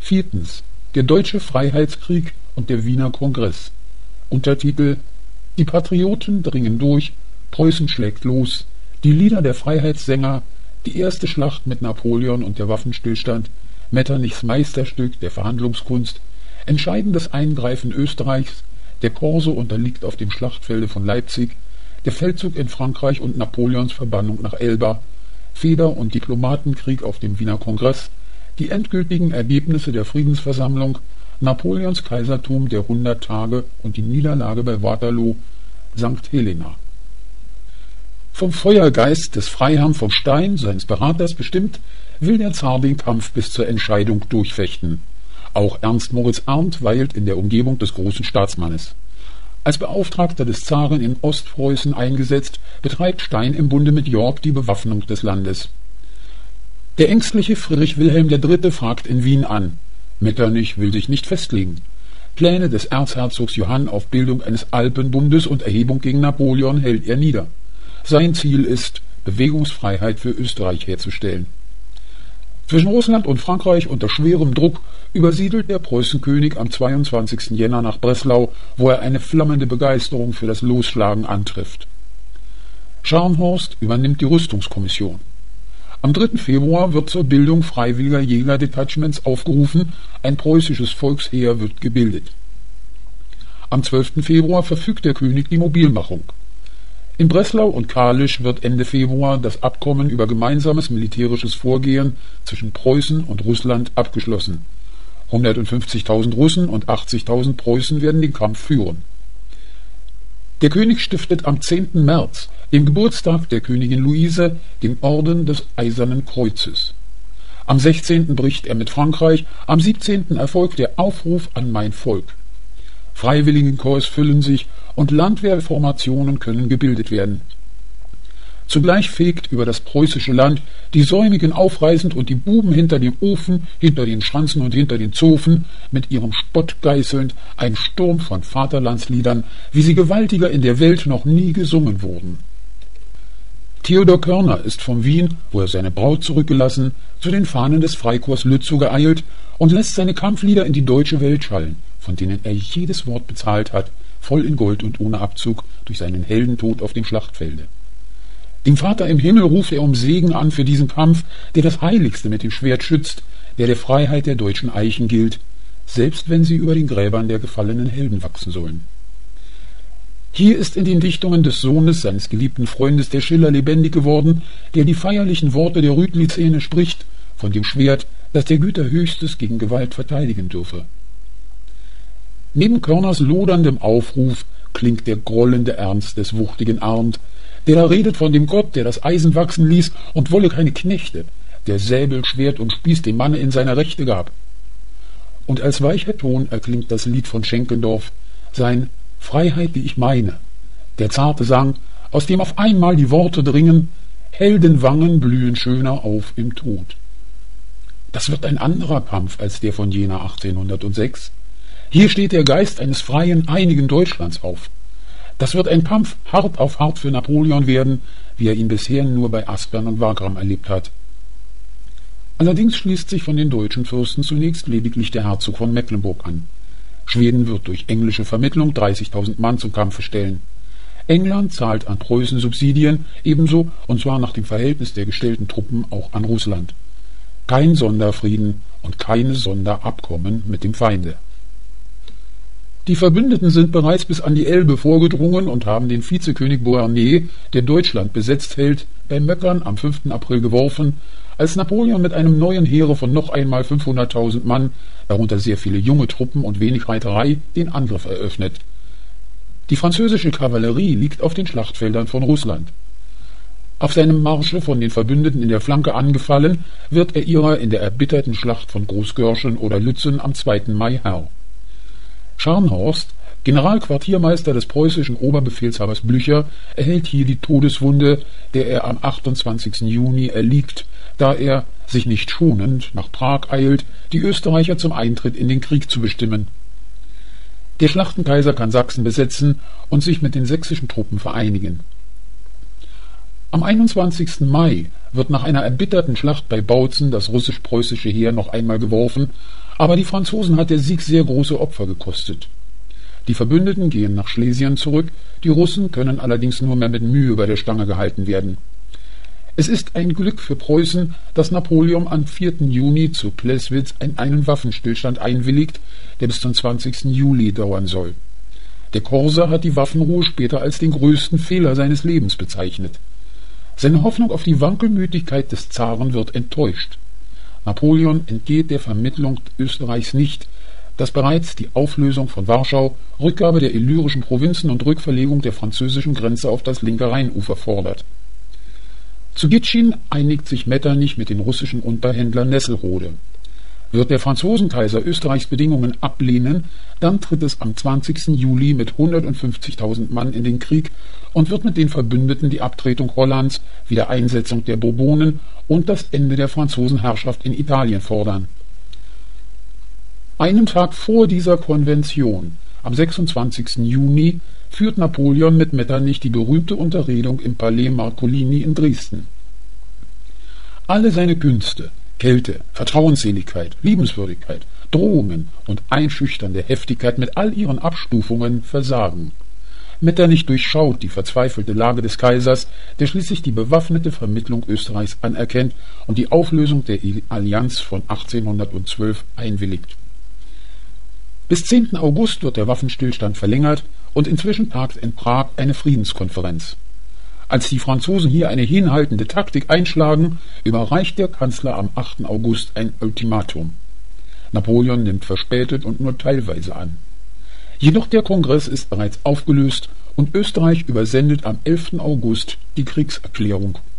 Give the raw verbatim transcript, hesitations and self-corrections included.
Viertens. Der Deutsche Freiheitskrieg und der Wiener Kongress. Untertitel: Die Patrioten dringen durch, Preußen schlägt los, die Lieder der Freiheitssänger, die erste Schlacht mit Napoleon und der Waffenstillstand, Metternichs Meisterstück der Verhandlungskunst, entscheidendes Eingreifen Österreichs, der Korso unterliegt auf dem Schlachtfelde von Leipzig, der Feldzug in Frankreich und Napoleons Verbannung nach Elba, Feder- und Diplomatenkrieg auf dem Wiener Kongress, die endgültigen Ergebnisse der Friedensversammlung, Napoleons Kaisertum der hundert Tage und die Niederlage bei Waterloo, Sankt Helena. Vom Feuergeist des Freiherrn von Stein, seines Beraters, bestimmt, will der Zar den Kampf bis zur Entscheidung durchfechten. Auch Ernst Moritz Arndt weilt in der Umgebung des großen Staatsmannes. Als Beauftragter des Zaren in Ostpreußen eingesetzt, betreibt Stein im Bunde mit York die Bewaffnung des Landes. Der ängstliche Friedrich Wilhelm der Dritte fragt in Wien an. Metternich will sich nicht festlegen. Pläne des Erzherzogs Johann auf Bildung eines Alpenbundes und Erhebung gegen Napoleon hält er nieder. Sein Ziel ist, Bewegungsfreiheit für Österreich herzustellen. Zwischen Russland und Frankreich unter schwerem Druck übersiedelt der Preußenkönig am zweiundzwanzigsten Jänner nach Breslau, wo er eine flammende Begeisterung für das Losschlagen antrifft. Scharnhorst übernimmt die Rüstungskommission. Am dritten Februar wird zur Bildung freiwilliger Jägerdetachements aufgerufen, ein preußisches Volksheer wird gebildet. Am zwölften Februar verfügt der König die Mobilmachung. In Breslau und Kalisch wird Ende Februar das Abkommen über gemeinsames militärisches Vorgehen zwischen Preußen und Russland abgeschlossen. hundertfünfzigtausend Russen und achtzigtausend Preußen werden den Kampf führen. Der König stiftet am zehnten März, dem Geburtstag der Königin Luise, den Orden des Eisernen Kreuzes. Am sechzehnten bricht er mit Frankreich, am siebzehnten erfolgt der Aufruf an mein Volk. Freiwilligenkorps füllen sich und Landwehrformationen können gebildet werden. Zugleich fegt über das preußische Land die Säumigen aufreißend und die Buben hinter dem Ofen, hinter den Schanzen und hinter den Zofen mit ihrem Spott geißelnd ein Sturm von Vaterlandsliedern, wie sie gewaltiger in der Welt noch nie gesungen wurden. Theodor Körner ist von Wien, wo er seine Braut zurückgelassen, zu den Fahnen des Freikorps Lützow geeilt und lässt seine Kampflieder in die deutsche Welt schallen, von denen er jedes Wort bezahlt hat, voll in Gold und ohne Abzug durch seinen Heldentod auf dem Schlachtfelde. Dem Vater im Himmel ruft er um Segen an für diesen Kampf, der das Heiligste mit dem Schwert schützt, der der Freiheit der deutschen Eichen gilt, selbst wenn sie über den Gräbern der gefallenen Helden wachsen sollen. Hier ist in den Dichtungen des Sohnes seines geliebten Freundes der Schiller lebendig geworden, der die feierlichen Worte der Rütli-Szene spricht, von dem Schwert, das der Güter Höchstes gegen Gewalt verteidigen dürfe. Neben Körners loderndem Aufruf klingt der grollende Ernst des wuchtigen Arndt, der da redet von dem Gott, der das Eisen wachsen ließ und wolle keine Knechte, der Säbel, Schwert und Spieß dem Manne in seiner Rechte gab. Und als weicher Ton erklingt das Lied von Schenkendorf, sein Freiheit, die ich meine, der zarte Sang, aus dem auf einmal die Worte dringen, Heldenwangen blühen schöner auf im Tod. Das wird ein anderer Kampf als der von Jena achtzehnhundertsechs. Hier steht der Geist eines freien, einigen Deutschlands auf. Das wird ein Kampf hart auf hart für Napoleon werden, wie er ihn bisher nur bei Aspern und Wagram erlebt hat. Allerdings schließt sich von den deutschen Fürsten zunächst lediglich der Herzog von Mecklenburg an. Schweden wird durch englische Vermittlung dreißigtausend Mann zum Kampfe stellen. England zahlt an Preußen Subsidien, ebenso, und zwar nach dem Verhältnis der gestellten Truppen, auch an Russland. Kein Sonderfrieden und keine Sonderabkommen mit dem Feinde. Die Verbündeten sind bereits bis an die Elbe vorgedrungen und haben den Vizekönig Beauharnais, der Deutschland besetzt hält, bei Möckern am fünften April geworfen, als Napoleon mit einem neuen Heere von noch einmal fünfhunderttausend Mann, darunter sehr viele junge Truppen und wenig Reiterei, den Angriff eröffnet. Die französische Kavallerie liegt auf den Schlachtfeldern von Russland. Auf seinem Marsche von den Verbündeten in der Flanke angefallen, wird er ihrer in der erbitterten Schlacht von Großgörschen oder Lützen am zweiten Mai Herr. Scharnhorst, Generalquartiermeister des preußischen Oberbefehlshabers Blücher, erhält hier die Todeswunde, der er am achtundzwanzigsten Juni erliegt, da er, sich nicht schonend, nach Prag eilt, die Österreicher zum Eintritt in den Krieg zu bestimmen. Der Schlachtenkaiser kann Sachsen besetzen und sich mit den sächsischen Truppen vereinigen. Am einundzwanzigsten Mai wird nach einer erbitterten Schlacht bei Bautzen das russisch-preußische Heer noch einmal geworfen, aber die Franzosen hat der Sieg sehr große Opfer gekostet. Die Verbündeten gehen nach Schlesien zurück, die Russen können allerdings nur mehr mit Mühe bei der Stange gehalten werden. Es ist ein Glück für Preußen, dass Napoleon am vierten Juni zu Clausewitz in einen Waffenstillstand einwilligt, der bis zum zwanzigsten Juli dauern soll. Der Korse hat die Waffenruhe später als den größten Fehler seines Lebens bezeichnet. Seine Hoffnung auf die Wankelmütigkeit des Zaren wird enttäuscht. Napoleon entgeht der Vermittlung Österreichs nicht, dass bereits die Auflösung von Warschau, Rückgabe der illyrischen Provinzen und Rückverlegung der französischen Grenze auf das linke Rheinufer fordert. Zu Gitschin einigt sich Metternich mit den russischen Unterhändlern Nesselrode. Wird der Franzosenkaiser Österreichs Bedingungen ablehnen, dann tritt es am zwanzigsten Juli mit hundertfünfzigtausend Mann in den Krieg und wird mit den Verbündeten die Abtretung Hollands, Wiedereinsetzung der Bourbonen und das Ende der Franzosenherrschaft in Italien fordern. Einen Tag vor dieser Konvention, am sechsundzwanzigsten Juni, führt Napoleon mit Metternich die berühmte Unterredung im Palais Marcolini in Dresden. Alle seine Künste, Kälte, Vertrauensseligkeit, Liebenswürdigkeit, Drohungen und einschüchternde Heftigkeit mit all ihren Abstufungen versagen. Metternich durchschaut die verzweifelte Lage des Kaisers, der schließlich die bewaffnete Vermittlung Österreichs anerkennt und die Auflösung der Allianz von achtzehnhundertzwölf einwilligt. Bis zehnten August wird der Waffenstillstand verlängert und inzwischen tagt in Prag eine Friedenskonferenz. Als die Franzosen hier eine hinhaltende Taktik einschlagen, überreicht der Kanzler am achten August ein Ultimatum. Napoleon nimmt verspätet und nur teilweise an. Jedoch der Kongress ist bereits aufgelöst und Österreich übersendet am elften August die Kriegserklärung.